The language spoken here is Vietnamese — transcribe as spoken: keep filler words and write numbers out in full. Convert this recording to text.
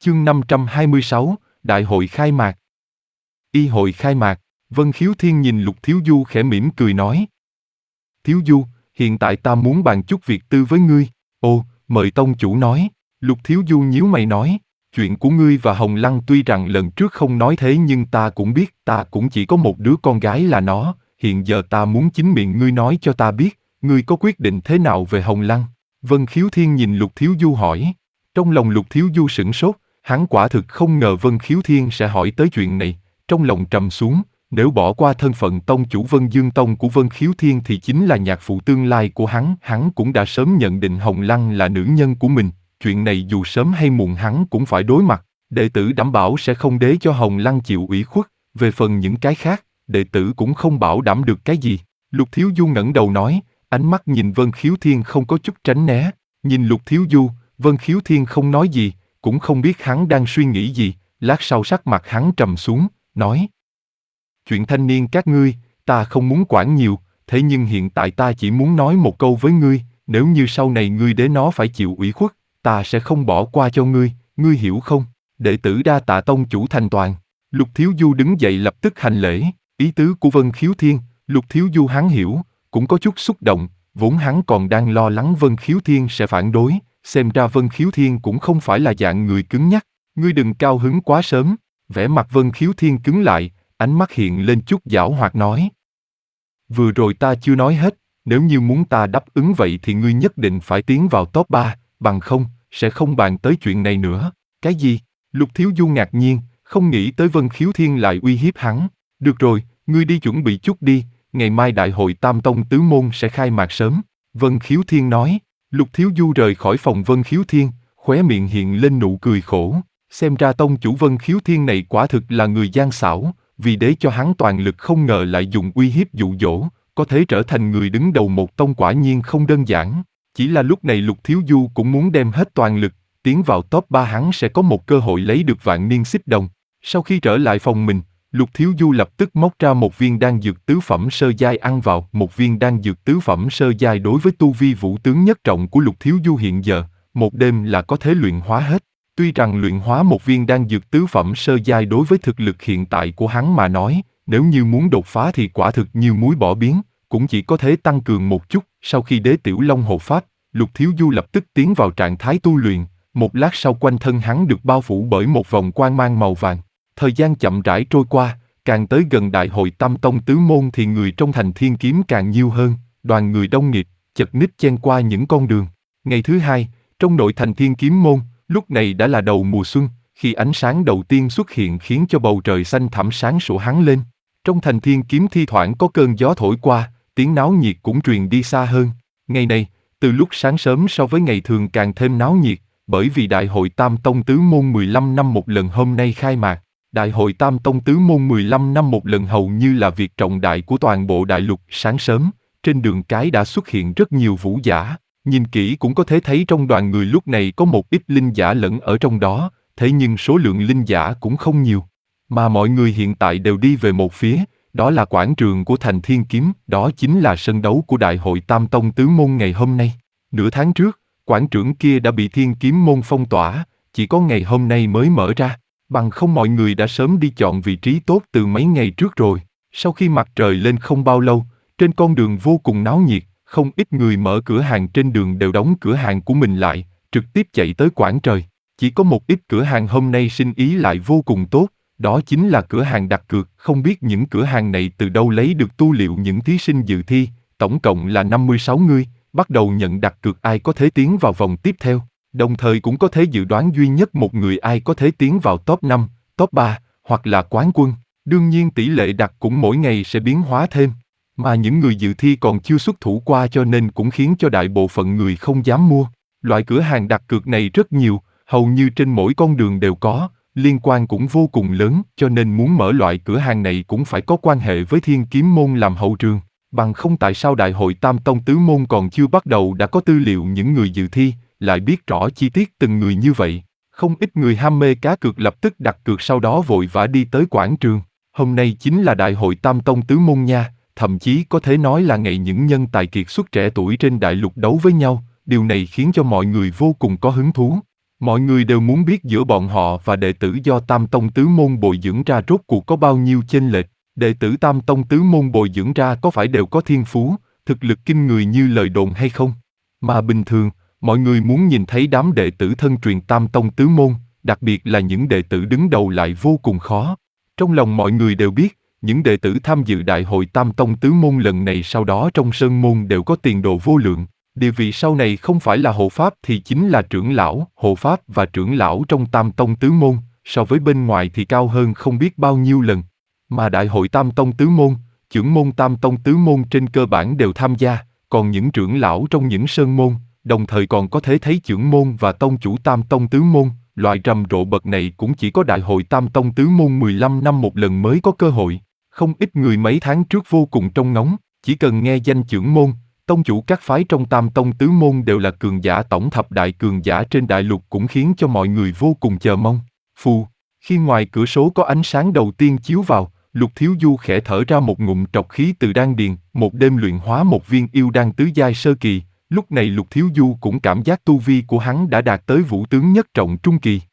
Chương năm trăm hai mươi sáu, Đại hội khai mạc. Y hội khai mạc, Vân Khiếu Thiên nhìn Lục Thiếu Du khẽ mỉm cười nói. Thiếu Du, hiện tại ta muốn bàn chút việc tư với ngươi. Ồ, mời tông chủ nói. Lục Thiếu Du nhíu mày nói, chuyện của ngươi và Hồng Lăng tuy rằng lần trước không nói thế nhưng ta cũng biết, ta cũng chỉ có một đứa con gái là nó, hiện giờ ta muốn chính miệng ngươi nói cho ta biết, ngươi có quyết định thế nào về Hồng Lăng? Vân Khiếu Thiên nhìn Lục Thiếu Du hỏi. Trong lòng Lục Thiếu Du sửng sốt, hắn quả thực không ngờ Vân Khiếu Thiên sẽ hỏi tới chuyện này, trong lòng trầm xuống, nếu bỏ qua thân phận tông chủ Vân Dương Tông của Vân Khiếu Thiên thì chính là nhạc phụ tương lai của hắn, hắn cũng đã sớm nhận định Hồng Lăng là nữ nhân của mình, chuyện này dù sớm hay muộn hắn cũng phải đối mặt, đệ tử đảm bảo sẽ không để cho Hồng Lăng chịu ủy khuất, về phần những cái khác, đệ tử cũng không bảo đảm được cái gì. Lục Thiếu Du ngẩng đầu nói, ánh mắt nhìn Vân Khiếu Thiên không có chút tránh né, nhìn Lục Thiếu Du, Vân Khiếu Thiên không nói gì, cũng không biết hắn đang suy nghĩ gì, lát sau sắc mặt hắn trầm xuống, nói. Chuyện thanh niên các ngươi, ta không muốn quản nhiều, thế nhưng hiện tại ta chỉ muốn nói một câu với ngươi, nếu như sau này ngươi để nó phải chịu ủy khuất, ta sẽ không bỏ qua cho ngươi, ngươi hiểu không? Đệ tử đa tạ tông chủ thành toàn. Lục Thiếu Du đứng dậy lập tức hành lễ, ý tứ của Vân Khiếu Thiên, Lục Thiếu Du hắn hiểu, cũng có chút xúc động, vốn hắn còn đang lo lắng Vân Khiếu Thiên sẽ phản đối, xem ra Vân Khiếu Thiên cũng không phải là dạng người cứng nhắc, ngươi đừng cao hứng quá sớm. Vẻ mặt Vân Khiếu Thiên cứng lại, ánh mắt hiện lên chút giảo hoạt nói. Vừa rồi ta chưa nói hết, nếu như muốn ta đáp ứng vậy thì ngươi nhất định phải tiến vào top ba, bằng không, sẽ không bàn tới chuyện này nữa. Cái gì? Lục Thiếu Du ngạc nhiên, không nghĩ tới Vân Khiếu Thiên lại uy hiếp hắn. Được rồi, ngươi đi chuẩn bị chút đi, ngày mai đại hội Tam Tông Tứ Môn sẽ khai mạc sớm. Vân Khiếu Thiên nói. Lục Thiếu Du rời khỏi phòng Vân Khiếu Thiên, khóe miệng hiện lên nụ cười khổ. Xem ra tông chủ Vân Khiếu Thiên này quả thực là người gian xảo, vì để cho hắn toàn lực không ngờ lại dùng uy hiếp dụ dỗ, có thể trở thành người đứng đầu một tông quả nhiên không đơn giản. Chỉ là lúc này Lục Thiếu Du cũng muốn đem hết toàn lực, tiến vào top ba hắn sẽ có một cơ hội lấy được vạn niên xích đồng. Sau khi trở lại phòng mình, Lục Thiếu Du lập tức móc ra một viên đan dược tứ phẩm sơ giai ăn vào, một viên đan dược tứ phẩm sơ giai đối với tu vi vũ tướng nhất trọng của Lục Thiếu Du hiện giờ, một đêm là có thể luyện hóa hết. Tuy rằng luyện hóa một viên đan dược tứ phẩm sơ giai đối với thực lực hiện tại của hắn mà nói, nếu như muốn đột phá thì quả thực như muối bỏ biển, cũng chỉ có thể tăng cường một chút. Sau khi đế tiểu long hộ pháp, Lục Thiếu Du lập tức tiến vào trạng thái tu luyện, một lát sau quanh thân hắn được bao phủ bởi một vòng quang mang màu vàng. Thời gian chậm rãi trôi qua, càng tới gần đại hội Tam Tông Tứ Môn thì người trong thành Thiên Kiếm càng nhiều hơn, đoàn người đông nghịt, chật ních chen qua những con đường. Ngày thứ hai, trong nội thành Thiên Kiếm Môn, lúc này đã là đầu mùa xuân, khi ánh sáng đầu tiên xuất hiện khiến cho bầu trời xanh thẳm sáng sủa hắn lên. Trong thành Thiên Kiếm thi thoảng có cơn gió thổi qua, tiếng náo nhiệt cũng truyền đi xa hơn. Ngày này, từ lúc sáng sớm so với ngày thường càng thêm náo nhiệt, bởi vì Đại hội Tam Tông Tứ Môn mười lăm năm một lần hôm nay khai mạc. Đại hội Tam Tông Tứ Môn mười lăm năm một lần hầu như là việc trọng đại của toàn bộ đại lục. Sáng sớm, trên đường cái đã xuất hiện rất nhiều vũ giả. Nhìn kỹ cũng có thể thấy trong đoàn người lúc này có một ít linh giả lẫn ở trong đó, thế nhưng số lượng linh giả cũng không nhiều. Mà mọi người hiện tại đều đi về một phía, đó là quảng trường của thành Thiên Kiếm, đó chính là sân đấu của Đại hội Tam Tông Tứ Môn ngày hôm nay. Nửa tháng trước, quảng trường kia đã bị Thiên Kiếm Môn phong tỏa, chỉ có ngày hôm nay mới mở ra, bằng không mọi người đã sớm đi chọn vị trí tốt từ mấy ngày trước rồi. Sau khi mặt trời lên không bao lâu, trên con đường vô cùng náo nhiệt, không ít người mở cửa hàng trên đường đều đóng cửa hàng của mình lại, trực tiếp chạy tới quảng trời. Chỉ có một ít cửa hàng hôm nay sinh ý lại vô cùng tốt, đó chính là cửa hàng đặt cược. Không biết những cửa hàng này từ đâu lấy được tu liệu những thí sinh dự thi, tổng cộng là năm mươi sáu người, bắt đầu nhận đặt cược ai có thể tiến vào vòng tiếp theo, đồng thời cũng có thể dự đoán duy nhất một người ai có thể tiến vào top năm, top ba, hoặc là quán quân. Đương nhiên tỷ lệ đặt cũng mỗi ngày sẽ biến hóa thêm. Mà những người dự thi còn chưa xuất thủ qua cho nên cũng khiến cho đại bộ phận người không dám mua. Loại cửa hàng đặt cược này rất nhiều, hầu như trên mỗi con đường đều có, liên quan cũng vô cùng lớn, cho nên muốn mở loại cửa hàng này cũng phải có quan hệ với Thiên Kiếm Môn làm hậu trường. Bằng không tại sao Đại hội Tam Tông Tứ Môn còn chưa bắt đầu đã có tư liệu những người dự thi, lại biết rõ chi tiết từng người như vậy. Không ít người ham mê cá cược lập tức đặt cược sau đó vội vã đi tới quảng trường. Hôm nay chính là Đại hội Tam Tông Tứ Môn nha. Thậm chí có thể nói là ngày những nhân tài kiệt xuất trẻ tuổi trên đại lục đấu với nhau, điều này khiến cho mọi người vô cùng có hứng thú. Mọi người đều muốn biết giữa bọn họ và đệ tử do Tam Tông Tứ Môn bồi dưỡng ra rốt cuộc có bao nhiêu chênh lệch. Đệ tử Tam Tông Tứ Môn bồi dưỡng ra có phải đều có thiên phú, thực lực kinh người như lời đồn hay không? Mà bình thường, mọi người muốn nhìn thấy đám đệ tử thân truyền Tam Tông Tứ Môn, đặc biệt là những đệ tử đứng đầu lại vô cùng khó. Trong lòng mọi người đều biết, những đệ tử tham dự đại hội Tam Tông Tứ Môn lần này sau đó trong sơn môn đều có tiền đồ vô lượng. Địa vị sau này không phải là hộ pháp thì chính là trưởng lão, hộ pháp và trưởng lão trong Tam Tông Tứ Môn, so với bên ngoài thì cao hơn không biết bao nhiêu lần. Mà đại hội Tam Tông Tứ Môn, trưởng môn Tam Tông Tứ Môn trên cơ bản đều tham gia, còn những trưởng lão trong những sơn môn, đồng thời còn có thể thấy trưởng môn và tông chủ Tam Tông Tứ Môn, loại rầm rộ bậc này cũng chỉ có đại hội Tam Tông Tứ Môn mười lăm năm một lần mới có cơ hội. Không ít người mấy tháng trước vô cùng trông ngóng, chỉ cần nghe danh trưởng môn, tông chủ các phái trong Tam Tông Tứ Môn đều là cường giả tổng thập đại cường giả trên đại lục cũng khiến cho mọi người vô cùng chờ mong. Phù, khi ngoài cửa sổ có ánh sáng đầu tiên chiếu vào, Lục Thiếu Du khẽ thở ra một ngụm trọc khí từ đan điền, một đêm luyện hóa một viên yêu đan tứ giai sơ kỳ, lúc này Lục Thiếu Du cũng cảm giác tu vi của hắn đã đạt tới vũ tướng nhất trọng trung kỳ.